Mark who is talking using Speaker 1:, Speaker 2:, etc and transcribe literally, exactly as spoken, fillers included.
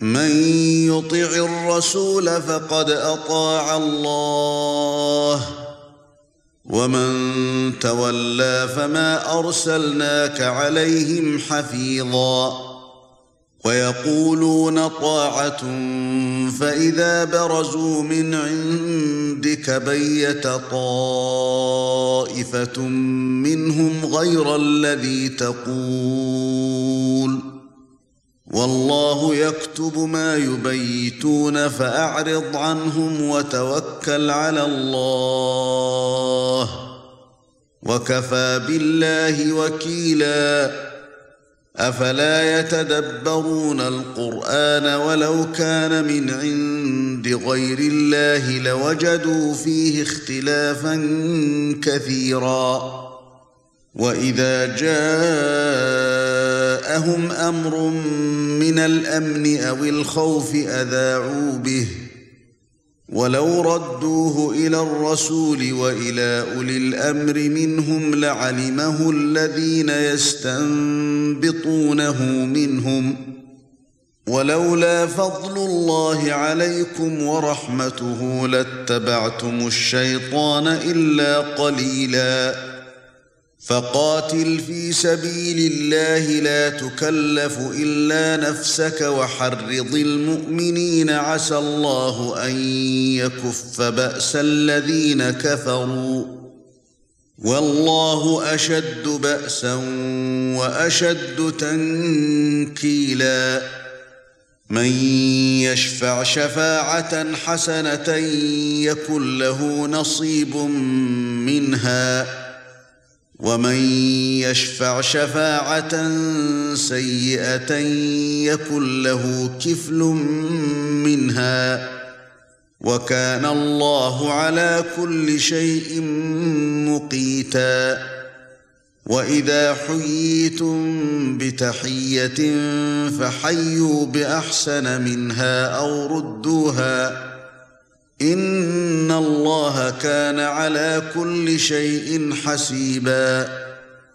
Speaker 1: من يطع الرسول فقد أطاع الله ومن تولى فما أرسلناك عليهم حفيظا ويقولون طاعة فإذا برزوا من عندك بيت طائفة منهم غير الذي تقول والله يكتب ما يبيتون فأعرض عنهم وتوكل على الله وكفى بالله وكيلا أفلا يتدبرون القرآن ولو كان من عند غير الله لوجدوا فيه اختلافا كثيرا وإذا جاءهم أمر من الأمن أو الخوف أذاعوا به ولو ردوه إلى الرسول وإلى أولي الأمر منهم لعلمه الذين يستنبطونه منهم ولولا فضل الله عليكم ورحمته لاتبعتم الشيطان إلا قليلا فقاتل في سبيل الله لا تكلف إلا نفسك وحرض المؤمنين عسى الله أن يكف بأس الذين كفروا والله أشد بأسا وأشد تنكيلا من يشفع شفاعة حسنة يكن له نصيب منها ومن يشفع شفاعة سيئة يكن له كفل منها وكان الله على كل شيء مقيتا وإذا حييتم بتحية فحيوا بأحسن منها أو ردوها إن الله كان على كل شيء حسيبا